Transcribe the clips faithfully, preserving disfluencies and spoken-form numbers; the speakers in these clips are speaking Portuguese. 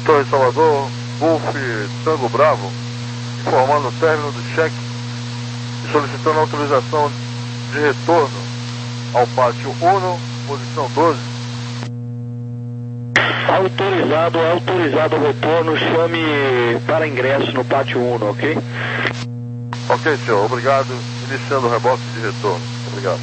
Torre Salvador, Golf Tango Bravo, informando o término do cheque e solicitando autorização de retorno ao pátio Uno, posição doze. Autorizado, autorizado o retorno, chame para ingresso no pátio Uno, ok? Ok, senhor, obrigado. Iniciando o reboque de retorno. Obrigado.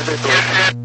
trinta e dois.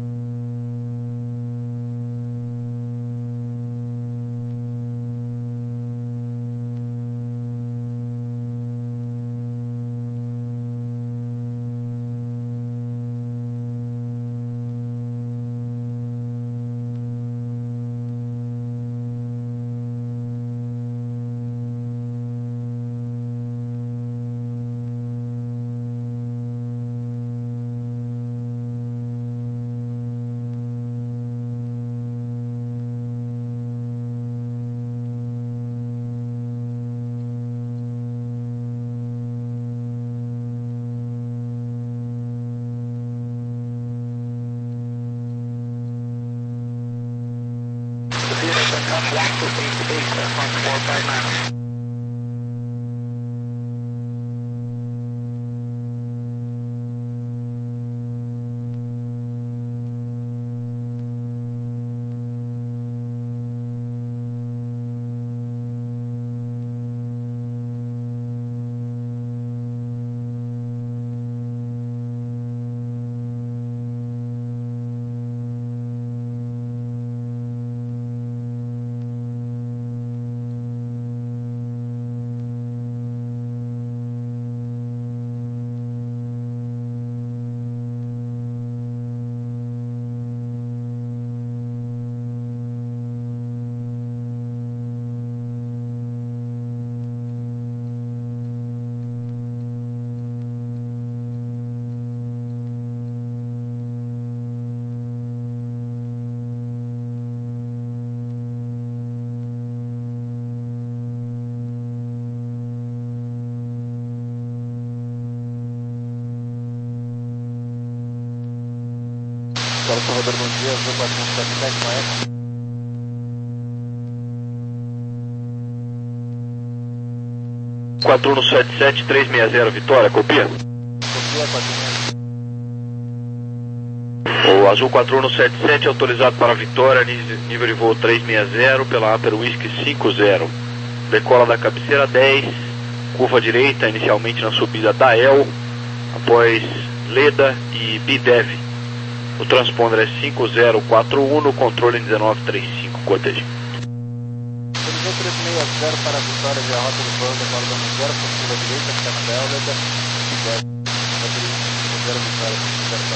Para Salvador, bom dia, Azul quatro um sete sete, Maestro. quatro um sete sete três seis zero, Vitória, copia? Copia, quatro um. O Azul quatro um sete sete autorizado para Vitória, nível de voo três seis zero, pela Aper Whisky cinco zero. Decola da cabeceira dez, curva direita, inicialmente na subida da El, após Leda e Bidev. O transponder é cinco zero quatro um, controle dezenove trinta e cinco, cortejo. Televisão três seis zero para a Vitória, via rota do plano, decola da zero, curva direita, fica na Bel, Leda, Bidev. cinco zero Vitória, cinco zero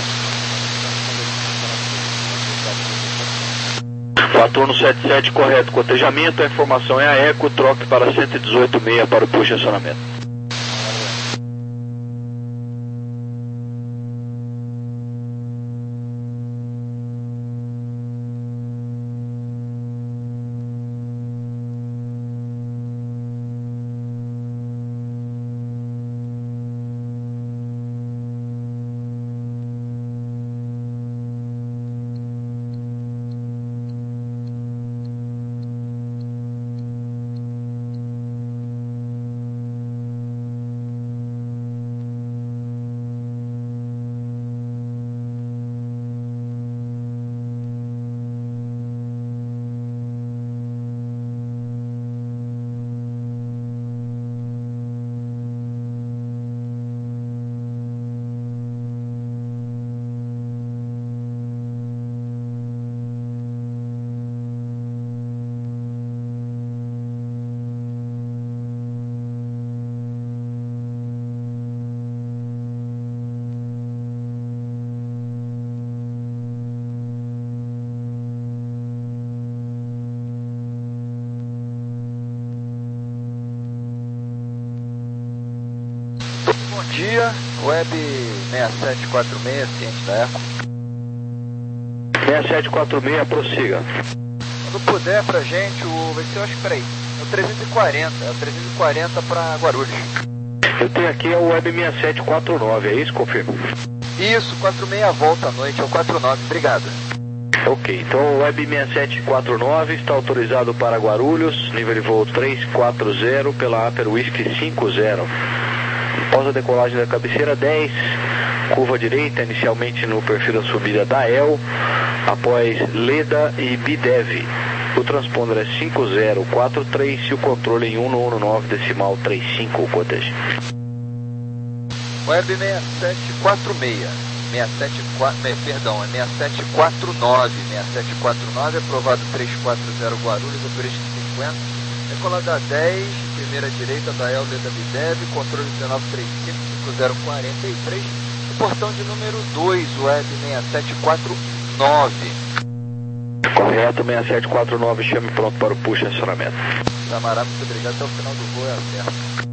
quatro. quatro um sete sete, correto, cotejamento, a informação é a Eco, troque para cento e dezoito seis para o push acionamento. Bom dia, Web seis sete quatro seis, ciente da Eco. seis sete quatro seis, prossiga. Quando puder pra gente, o, vai ser, eu acho que, peraí, é o trezentos e quarenta, é o trezentos e quarenta pra Guarulhos. Eu tenho aqui o Web seis sete quatro nove, é isso? Confirma. Isso, quatro seis volta à noite, é o quatro nove, obrigado. Ok, então o Web seis sete quatro nove está autorizado para Guarulhos, nível de voo três quatro zero, pela Aper Whisky cinco zero. Após a decolagem da cabeceira dez, curva direita, inicialmente no perfil da subida da El, após Leda e Bidev. O transponder é cinco zero quatro três e o controle em um um nove decimal trinta e cinco, cortejo. Web seis sete quatro seis, seis sete quatro, perdão, é seis sete quatro nove, seis sete quatro nove, aprovado trezentos e quarenta Guarulhos, operation cinquenta, decolada a dez, primeira direita da Euler da Bidev, controle dezenove trinta e cinco, cinco zero quarenta e três, o portão de número dois, web seis sete quatro nove. Correto, seis sete quatro nove, chame pronto para o push e acionamento. Samará, muito obrigado, até o final do voo é acerto.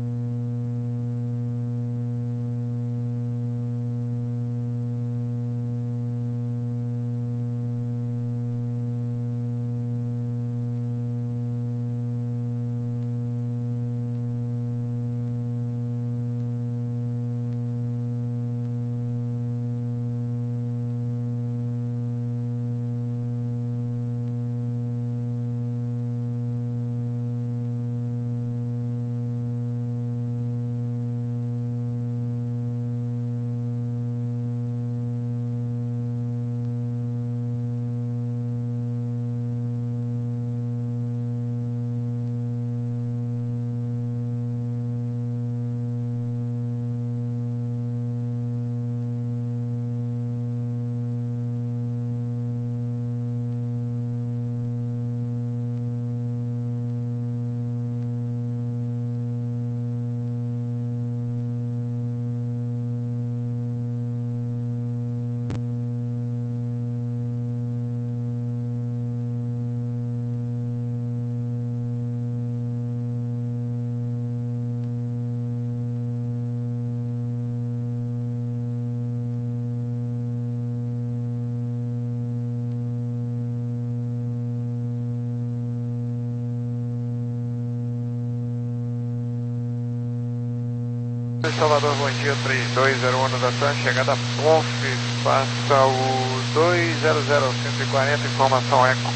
Salvador, bom dia, três dois zero um da TAM, chegada a Ponf, passa o dois zero zero cento e quarenta, informação Eco.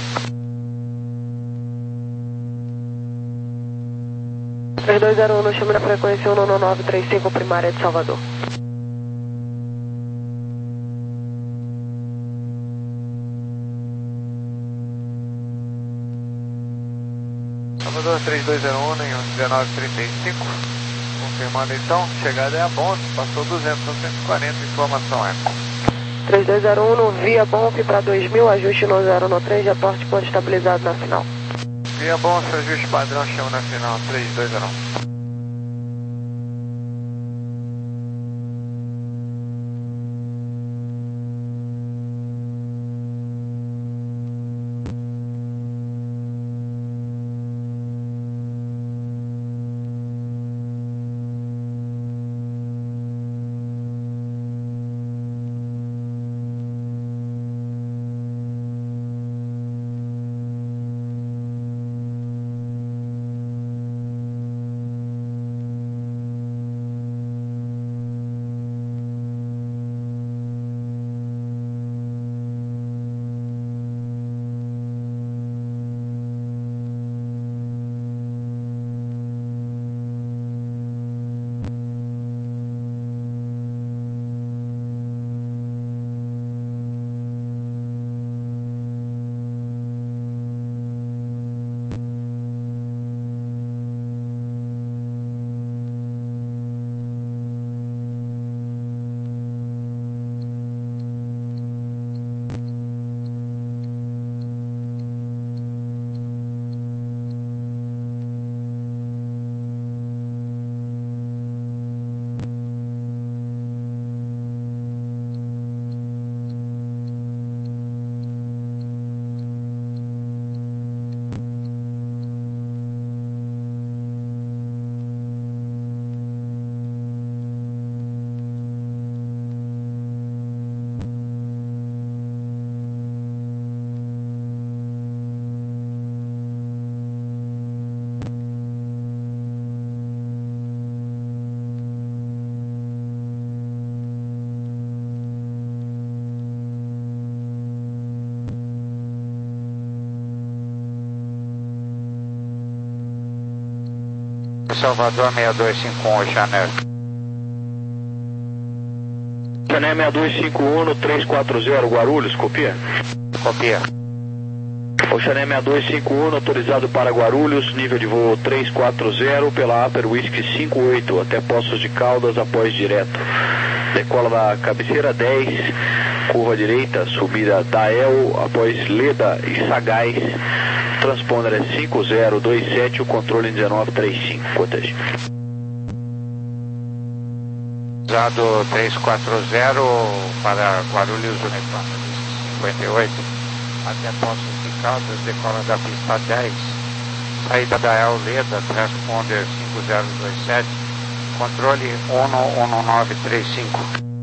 três dois zero um, chame na frequência um nove nove três cinco, primária de Salvador. Salvador, três dois zero um, em dezenove trinta e cinco. Confirmando então, chegada é a Bonf, passou duzentos, cento e quarenta, informação Eco. três dois zero um, via Bonf para dois mil, ajuste no zero no três, reporte ponto estabilizado na final. Via Bonf, ajuste padrão, chama na final, três dois zero um. Salvador seis dois cinco um, Chanel. Chanel seis dois cinco um, três quatro zero, Guarulhos, copia? Copia. O Chanel seis dois cinco um, autorizado para Guarulhos, nível de voo trezentos e quarenta pela Upper Whisky cinquenta e oito, até Poços de Caldas, após direto. Decola da cabeceira dez, curva direita, subida da El, após Leda e Sagaz. Transponder é cinco zero dois sete, o controle dezenove trinta e cinco, cortejo. Usado três quatro zero para Guarulhos, cinquenta e oito, até Poços de Caldas, decola da pista dez, saída da El Leda, transponder cinco zero dois sete, controle um um nove três cinco.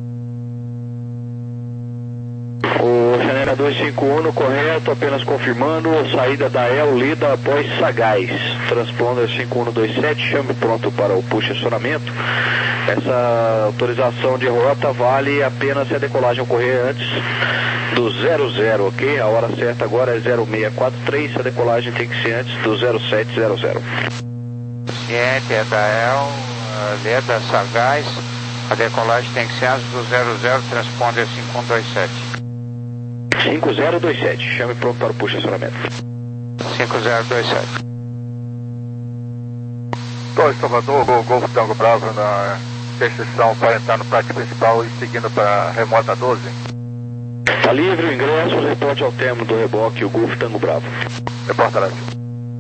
O Chanera dois cinco um correto, apenas confirmando, saída da El Leda após Sagaz, transponder cinco um dois sete, chame pronto para o push acionamento. Essa autorização de rota vale apenas se a decolagem ocorrer antes do zero zero, ok? A hora certa agora é zero seis quatro três, a decolagem tem que ser antes do zero sete zero zero. Ciente é da El Leda Sagaz, a decolagem tem que ser antes do zero zero, transponder cinco um dois sete. cinco zero dois sete, chame pronto para o push acionamento. cinco zero dois sete. Torre Salvador, Golfo Tango Bravo na restrição para entrar no pátio principal e seguindo para a remota doze. Está livre o ingresso, reporte ao término do reboque, o Golfo Tango Bravo. Reporta lá.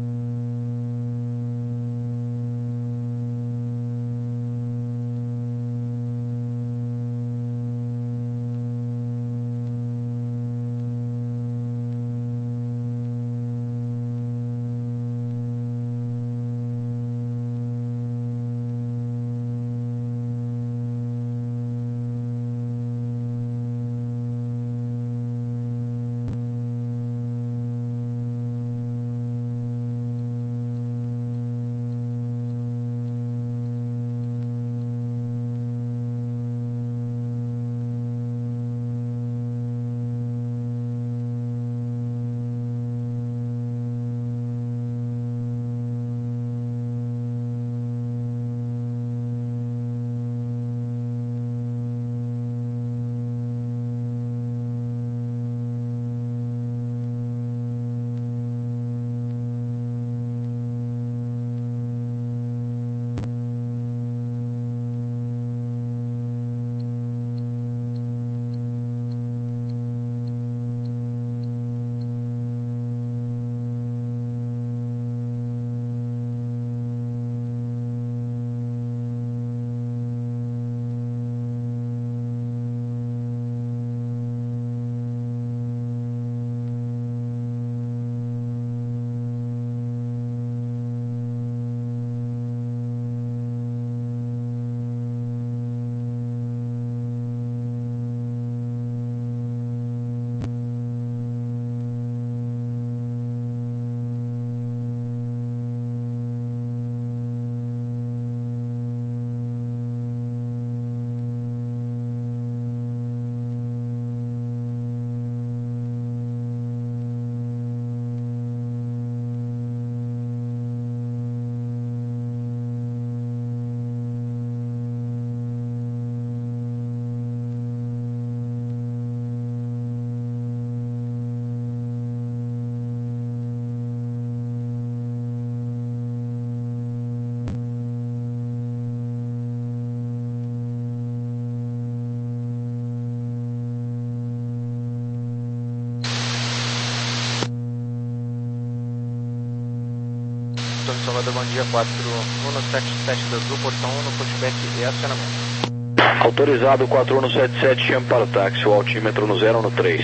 Torre Salvador, bom dia, quatro um sete sete da Azul, portão um, no pushback e acionamento. Autorizado quatro um sete sete, chame para o táxi, o altímetro no zero um três.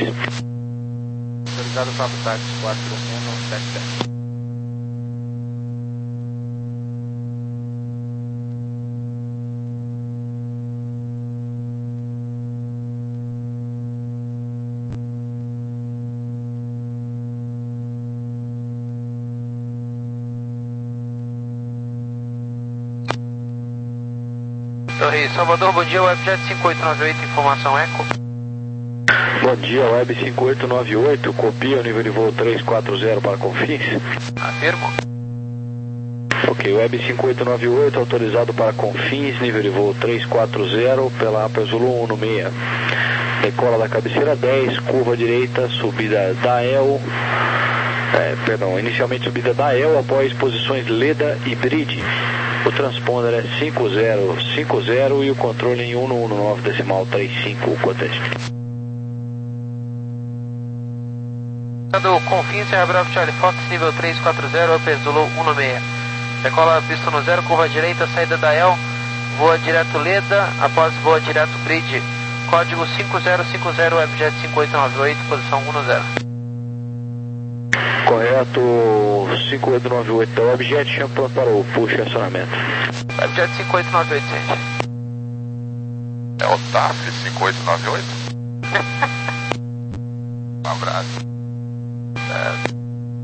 Autorizado para o táxi quatro um sete sete. Torre Salvador, bom dia, Webjet cinco oito nove oito, informação Eco. Bom dia, Web cinco oito nove oito, copia o nível de voo três quatro zero para Confins. Afirmo. Ok, Web cinco oito nove oito, autorizado para Confins, nível de voo três quatro zero, pela Aper Zulu um seis. Decola da cabeceira dez, curva direita, subida da El, é, perdão, inicialmente subida da El, após posições Leda e Bride. O transponder é cinco zero cinco zero e o controle em um um nove decimal trinta e cinco, Coteste. Do Confins, Serra Bravo Charlie Fox, nível três quatro zero, Upper Zulu um nove seis. Decola pista no zero, curva direita, saída da El, voa direto Leda, após voa direto Bridge. Código cinco zero cinco zero, Webjet cinco oito nove oito, posição um no zero. Correto, cinco oito nove oito da Webjet, chama pronto para o push e acionamento. Webjet cinco oito nove oito, gente. É o T A F cinco oito nove oito? Um abraço. É.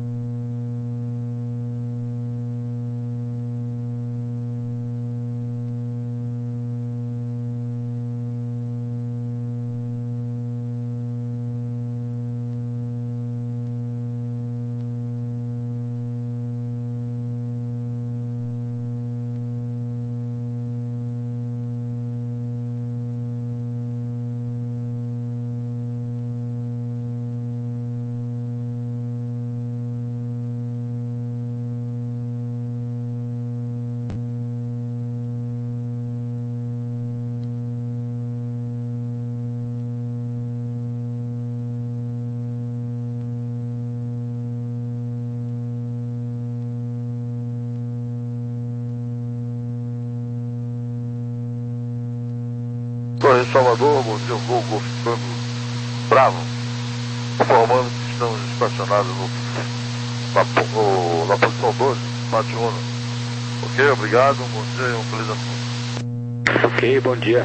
Torre Salvador, bom dia, Gol, Gol ficando bravo, informando que estamos estacionados no, na, no, na posição doze, Mate Uno. Ok, obrigado, bom dia e um feliz ano. Ok, bom dia.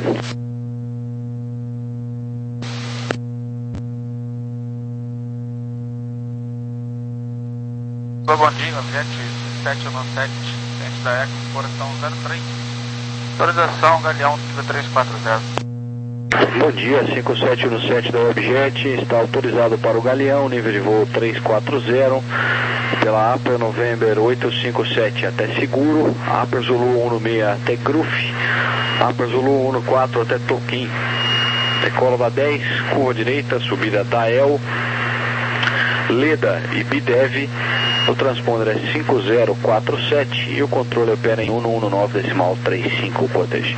Bom dia, Webjet sete um sete, frente da Eco, coração zero três. Autorização, Galeão três quatro zero. Bom dia, cinco sete um sete da Webjet, está autorizado para o Galeão, nível de voo três quatro zero, pela Upper November oito cinco sete até Seguro, Upper Zulu um nove seis até Gruf, Upper Zulu um quatro até Toquim, decola da dez, curva direita, subida da El, Leda e Bidev. O transponder é cinco zero quatro sete e o controle opera em um um nove decimal trinta e cinco, Coteste.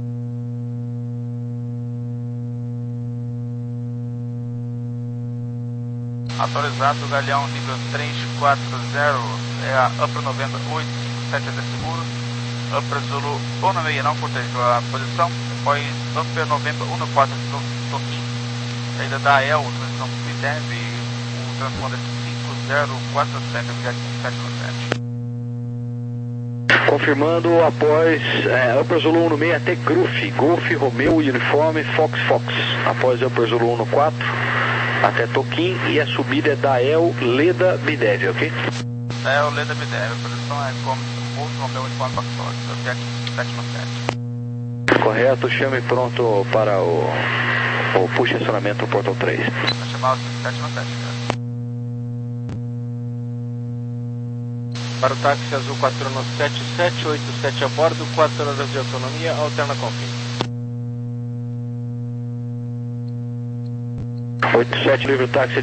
Autorizado, Galeão nível três quatro zero, é a Upper November oito cinco sete até Seguro, Upper Zulu um nove seis não cortejou a posição, depois Upper November um quatro Toquim, saída da El, transição Bidev, o transponder cinco zero quatro sete, Webjet sete um sete. Confirmando após é, Upper Zulu um nove seis até Gruf, Golf, Romeo, Uniforme, Fox, Fox, após Upper Zulu um quatro até Toquim e a subida é da El, Leda, Bidev, ok? Da El, Leda, Bidev, a posição é como Golf, Romeo, Uniforme, Fox, Fox, Webjet sete um sete. Correto, chame pronto para o, o push e acionamento no Portal três. Vai chamar o sete um sete, cara. Para o táxi azul quatro um sete sete oito sete a bordo, quatro horas de autonomia, alterna Confins. oito sete, livre táxi